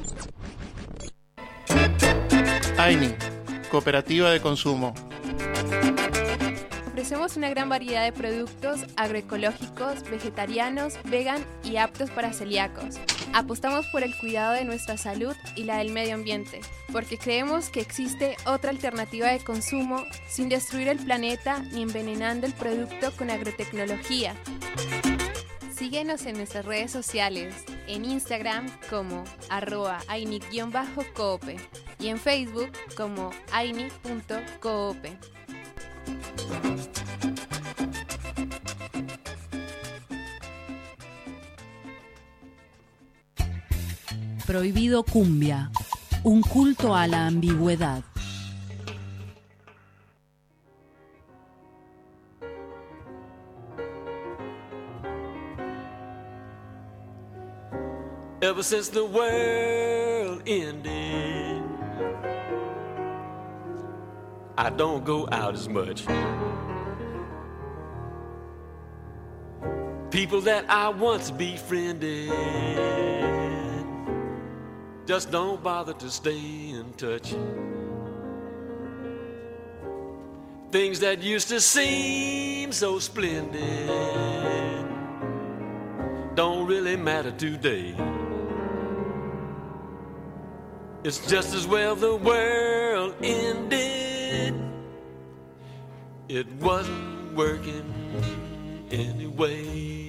AINI, Cooperativa de Consumo. Ofrecemos una gran variedad de productos agroecológicos, vegetarianos, vegan y aptos para celíacos. Apostamos por el cuidado de nuestra salud y la del medio ambiente, porque creemos que existe otra alternativa de consumo sin destruir el planeta ni envenenando el producto con agrotecnología. Síguenos en nuestras redes sociales, en Instagram como @aini_coop y en Facebook como aini.coop. Prohibido Cumbia, un culto a la ambigüedad. Ever since the world ended, I don't go out as much. People that I once befriended just don't bother to stay in touch. Things that used to seem so splendid don't really matter today. It's just as well the world ended. It wasn't working anyway.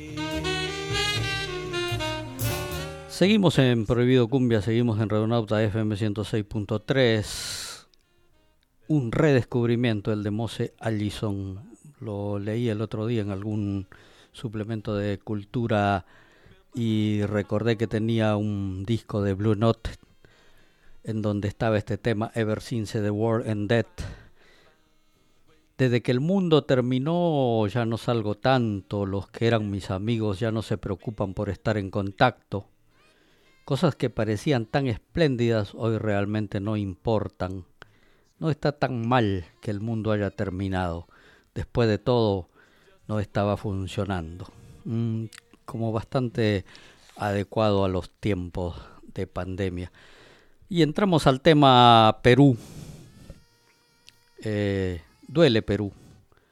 Seguimos en Prohibido Cumbia, seguimos en Radionauta FM 106.3. Un redescubrimiento, el de Mose Allison. Lo leí el otro día en algún suplemento de cultura y recordé que tenía un disco de Blue Note en donde estaba este tema Ever Since the World Ended. Desde que el mundo terminó ya no salgo tanto, los que eran mis amigos ya no se preocupan por estar en contacto. Cosas que parecían tan espléndidas hoy realmente no importan. No está tan mal que el mundo haya terminado. Después de todo, no estaba funcionando. Como bastante adecuado a los tiempos de pandemia. Y entramos al tema Perú. Duele Perú.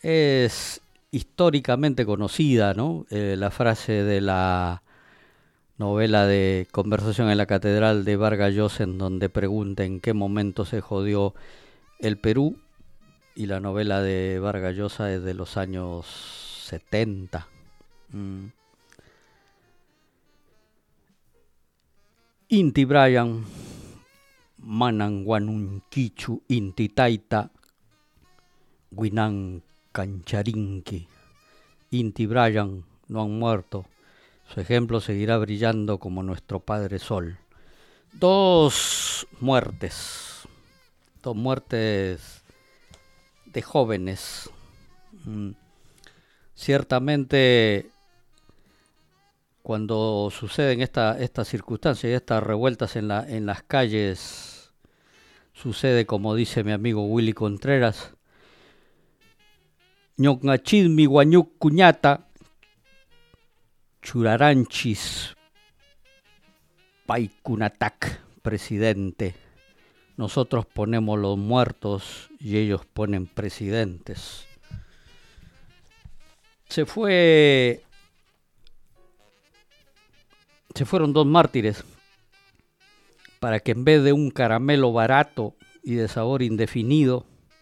Es históricamente conocida, ¿no? La frase de la novela de Conversación en la Catedral de Vargas Llosa, en donde pregunta en qué momento se jodió el Perú, y la novela de Vargas Llosa es de los años 70. Inti Brian, Manan Wanun Kichu Inti Taita, Winan Cancharinqui. Inti Brian no han muerto. Su ejemplo seguirá brillando como nuestro Padre Sol. Dos muertes de jóvenes. Ciertamente, cuando suceden estas circunstancias y estas revueltas en las calles, sucede como dice mi amigo Willy Contreras: Ñognachidmi guañuc cuñata, churaranchis paikunatac, presidente. Nosotros ponemos los muertos y ellos ponen presidentes. Se fueron dos mártires para que en vez de un caramelo barato y de sabor indefinido,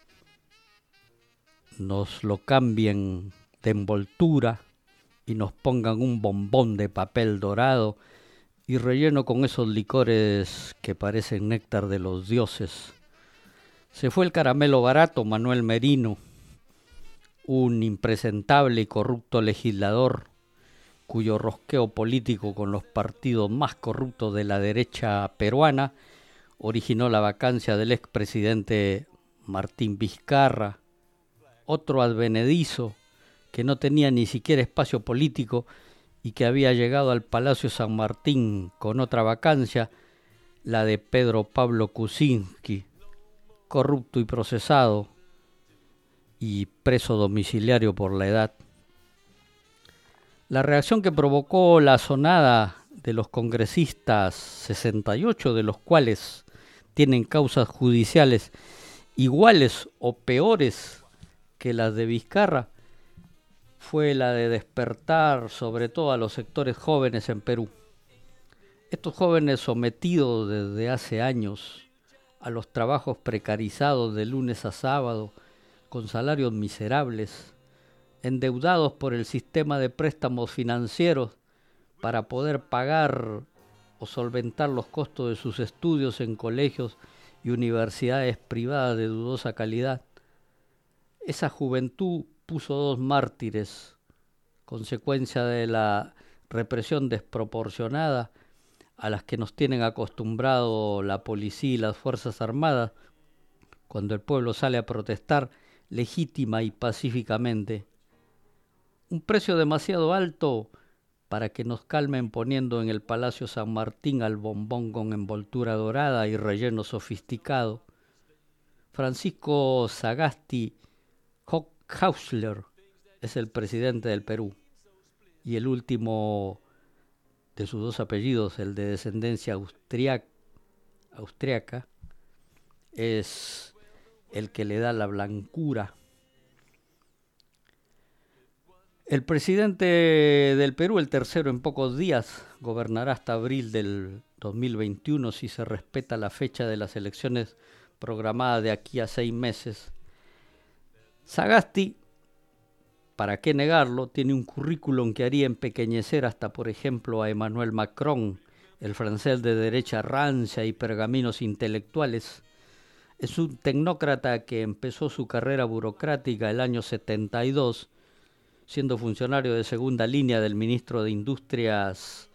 nos lo cambien de envoltura y nos pongan un bombón de papel dorado y relleno con esos licores que parecen néctar de los dioses. Se fue el caramelo barato Manuel Merino, un impresentable y corrupto legislador cuyo rosqueo político con los partidos más corruptos de la derecha peruana originó la vacancia del expresidente Martín Vizcarra, otro advenedizo que no tenía ni siquiera espacio político y que había llegado al Palacio San Martín con otra vacancia, la de Pedro Pablo Kuczynski, corrupto y procesado y preso domiciliario por la edad. La reacción que provocó la sonada de los congresistas, 68 de los cuales tienen causas judiciales iguales o peores que las de Vizcarra, fue la de despertar sobre todo a los sectores jóvenes en Perú. Estos jóvenes sometidos desde hace años a los trabajos precarizados de lunes a sábado, con salarios miserables, endeudados por el sistema de préstamos financieros para poder pagar o solventar los costos de sus estudios en colegios y universidades privadas de dudosa calidad. Esa juventud puso dos mártires, consecuencia de la represión desproporcionada a las que nos tienen acostumbrado la policía y las Fuerzas Armadas cuando el pueblo sale a protestar legítima y pacíficamente. Un precio demasiado alto para que nos calmen poniendo en el Palacio San Martín al bombón con envoltura dorada y relleno sofisticado. Francisco Sagasti Hausler es el presidente del Perú y el último de sus dos apellidos, el de descendencia austriaca, es el que le da la blancura. El presidente del Perú, el tercero en pocos días, gobernará hasta abril del 2021 si se respeta la fecha de las elecciones programadas de aquí a 6 meses. Sagasti, para qué negarlo, tiene un currículum que haría empequeñecer hasta, por ejemplo, a Emmanuel Macron, el francés de derecha rancia y pergaminos intelectuales. Es un tecnócrata que empezó su carrera burocrática el año 72, siendo funcionario de segunda línea del ministro de Industrias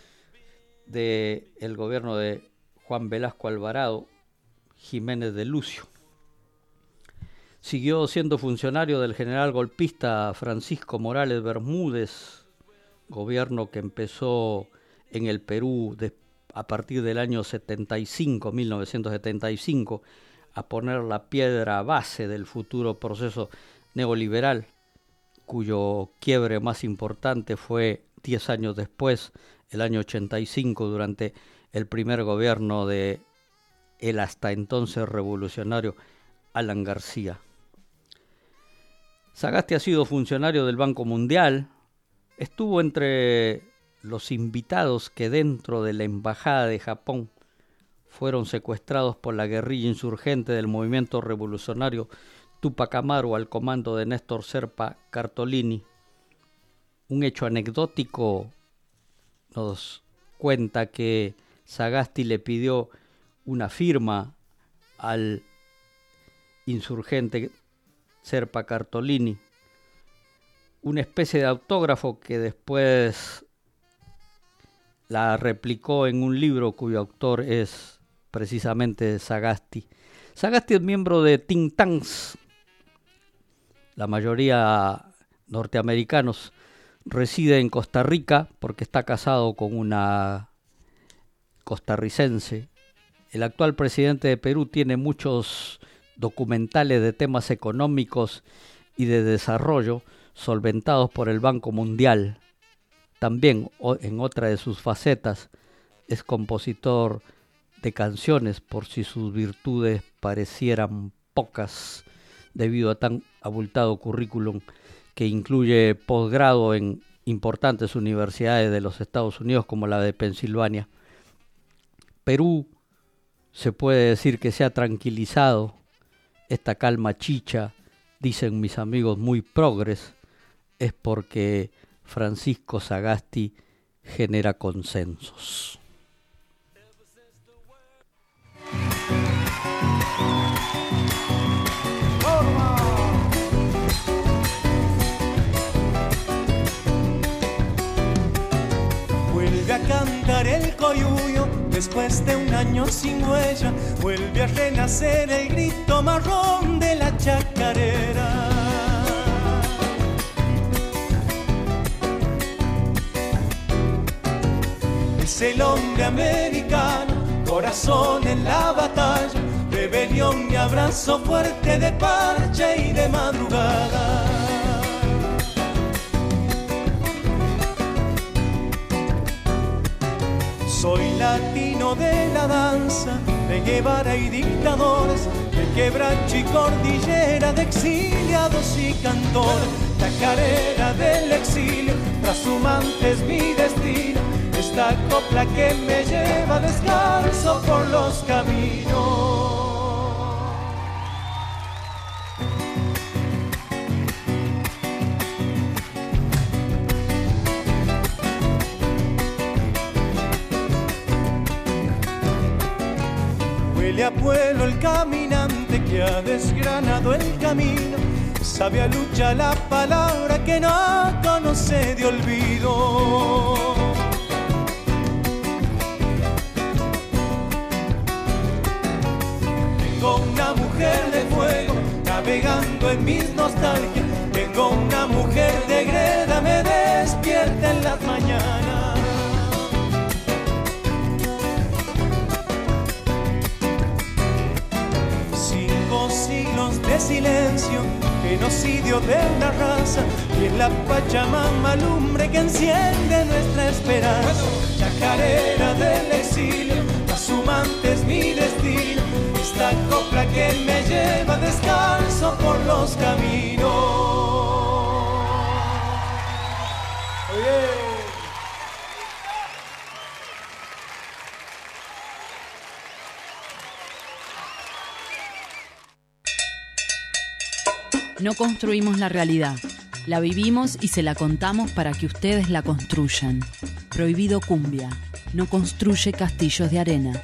del gobierno de Juan Velasco Alvarado, Jiménez de Lucio. Siguió siendo funcionario del general golpista Francisco Morales Bermúdez, gobierno que empezó en el Perú a partir del año 1975, a poner la piedra base del futuro proceso neoliberal, cuyo quiebre más importante fue 10 años después, el año 85, durante el primer gobierno de el hasta entonces revolucionario Alan García. Sagasti ha sido funcionario del Banco Mundial, estuvo entre los invitados que dentro de la Embajada de Japón fueron secuestrados por la guerrilla insurgente del movimiento revolucionario Tupac Amaru al comando de Néstor Serpa Cartolini. Un hecho anecdótico nos cuenta que Sagasti le pidió una firma al insurgente Serpa Cartolini, una especie de autógrafo que después la replicó en un libro cuyo autor es precisamente Sagasti. Sagasti es miembro de think tanks, la mayoría norteamericanos. Reside en Costa Rica porque está casado con una costarricense. El actual presidente de Perú tiene muchos documentales de temas económicos y de desarrollo solventados por el Banco Mundial. También, en otra de sus facetas, es compositor de canciones, por si sus virtudes parecieran pocas debido a tan abultado currículum que incluye posgrado en importantes universidades de los Estados Unidos como la de Pensilvania. Perú se puede decir que se ha tranquilizado. Esta calma chicha, dicen mis amigos muy progres, es porque Francisco Sagasti genera consensos. Vuelve a cantar el coyuyo después de un año sin huella, vuelve a renacer el grito marrón de la chacarera. Es el hombre americano, corazón en la batalla, rebelión y abrazo fuerte de parche y de madrugada. Soy latino de la danza, de Guevara y dictadores, de quebracho y cordillera, de exiliados y cantores. Chacarera del exilio, trashumante es mi destino, esta copla que me lleva descalzo por los caminos. Huele a pueblo el caminante que ha desgranado el camino, sabe a lucha la palabra que no conoce de olvido. Tengo una mujer de fuego navegando en mis nostalgias, tengo una mujer de greda, me despierta en las mañanas. 5 siglos de silencio, genocidio de una raza, y es la Pachamama lumbre que enciende nuestra esperanza. Chacarera del exilio, trashumante es mi destino, esta copla que me lleva descalzo por los caminos. Oye. No construimos la realidad, la vivimos y se la contamos para que ustedes la construyan. Prohibido Cumbia, no construye castillos de arena.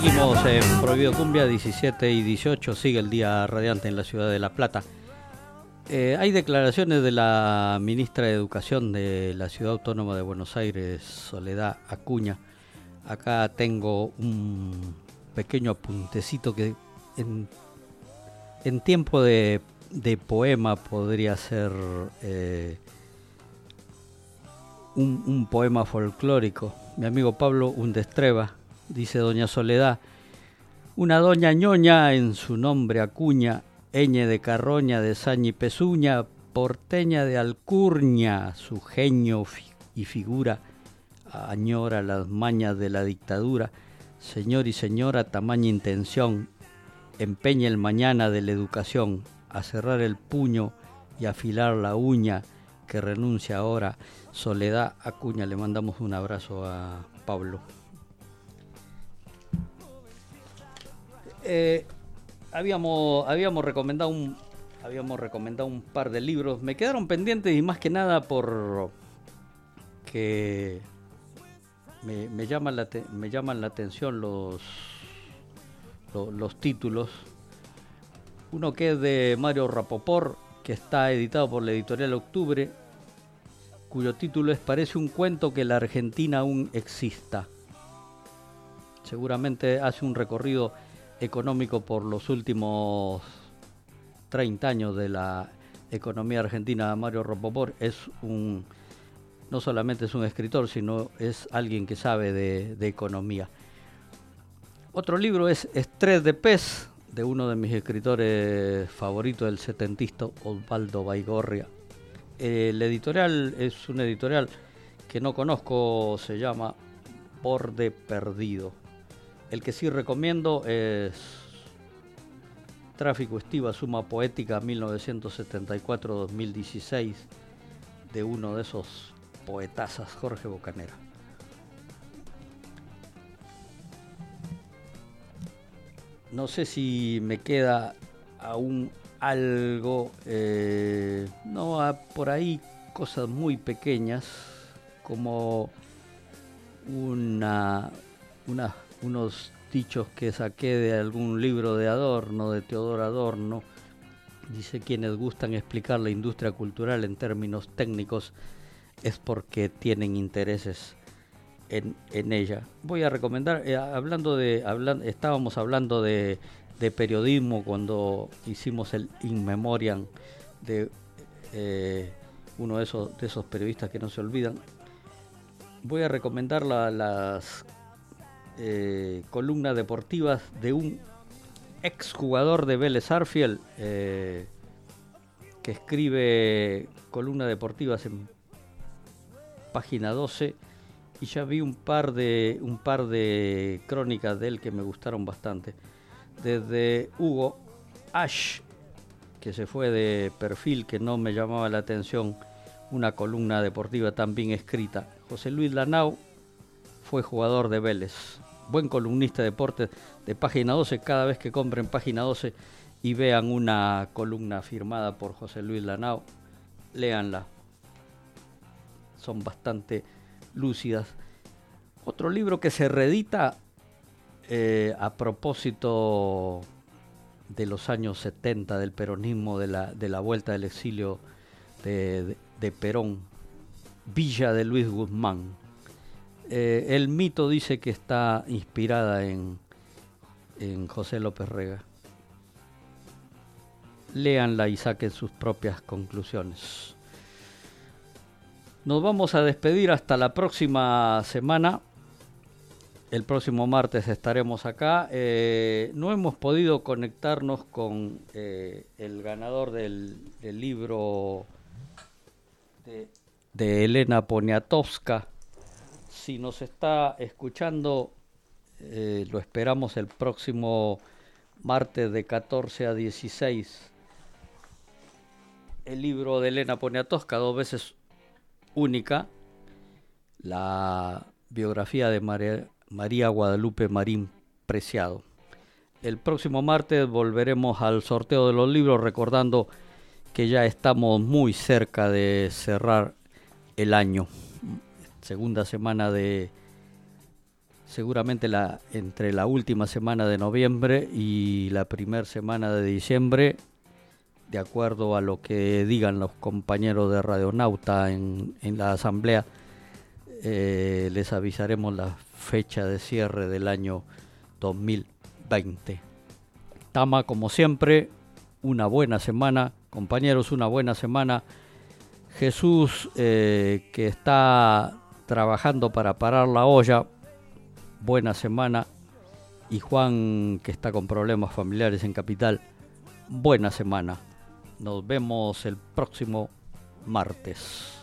Seguimos en Prohibido Cumbia, 17 y 18, sigue el día radiante en la ciudad de La Plata. Hay declaraciones de la ministra de Educación de la Ciudad Autónoma de Buenos Aires, Soledad Acuña. Acá tengo un pequeño apuntecito que en tiempo de poema podría ser un poema folclórico. Mi amigo Pablo Undestreva dice: doña Soledad, una doña ñoña en su nombre Acuña, eñe de carroña de saña y pezuña, porteña de alcurnia, su genio y figura añora las mañas de la dictadura. Señor y señora, tamaña intención, empeña el mañana de la educación, a cerrar el puño y afilar la uña, que renuncia ahora. Soledad Acuña, le mandamos un abrazo a Pablo. Habíamos recomendado un par de libros. Me quedaron pendientes y más que nada por que me llaman la atención los títulos. Uno que es de Mario Rapoport, que está editado por la editorial Octubre, cuyo título es Parece un cuento que la Argentina aún exista. Seguramente hace un recorrido económico por los últimos 30 años de la economía argentina. Mario Rapoport no solamente es un escritor, sino es alguien que sabe de economía. Otro libro es Estrés de pez, de uno de mis escritores favoritos, el setentista Osvaldo Baigorria. El editorial es un editorial que no conozco, se llama Borde Perdido. El que sí recomiendo es Tráfico Estiva, Suma Poética 1974-2016, de uno de esos poetazas, Jorge Bocanera. No sé si me queda aún algo, por ahí cosas muy pequeñas, como unos dichos que saqué de algún libro de Adorno, de Teodor Adorno. Dice: quienes gustan explicar la industria cultural en términos técnicos es porque tienen intereses en ella. Voy a recomendar, estábamos hablando de periodismo cuando hicimos el In Memoriam de uno de esos periodistas que no se olvidan. Voy a recomendar las columnas deportivas de un exjugador de Vélez Sarsfield, que escribe columnas deportivas en Página 12, y ya vi un par de crónicas de él que me gustaron bastante. Desde Hugo Ash, que se fue de Perfil, que no me llamaba la atención una columna deportiva tan bien escrita. José Luis Lanao fue jugador de Vélez, buen columnista de deportes de Página 12. Cada vez que compren Página 12 y vean una columna firmada por José Luis Lanao, léanla, son bastante lúcidas. Otro libro que se reedita a propósito de los años 70, del peronismo, de la vuelta del exilio de Perón, Villa de Luis Guzmán. El mito dice que está inspirada en José López Rega. Léanla y saquen sus propias conclusiones. Nos vamos a despedir hasta la próxima semana. El próximo martes estaremos acá. No hemos podido conectarnos con el ganador del libro de Elena Poniatowska. Si nos está escuchando, lo esperamos el próximo martes de 14 a 16. El libro de Elena Poniatowska, 2 veces única, la biografía de María Guadalupe Marín Preciado. El próximo martes volveremos al sorteo de los libros, recordando que ya estamos muy cerca de cerrar el año. Segunda semana de seguramente entre la última semana de noviembre y la primera semana de diciembre, de acuerdo a lo que digan los compañeros de Radionauta en la asamblea, les avisaremos la fecha de cierre del año 2020. Tama, como siempre, una buena semana. Compañeros, una buena semana. Jesús, que está trabajando para parar la olla, buena semana. Y Juan, que está con problemas familiares en Capital, buena semana. Nos vemos el próximo martes.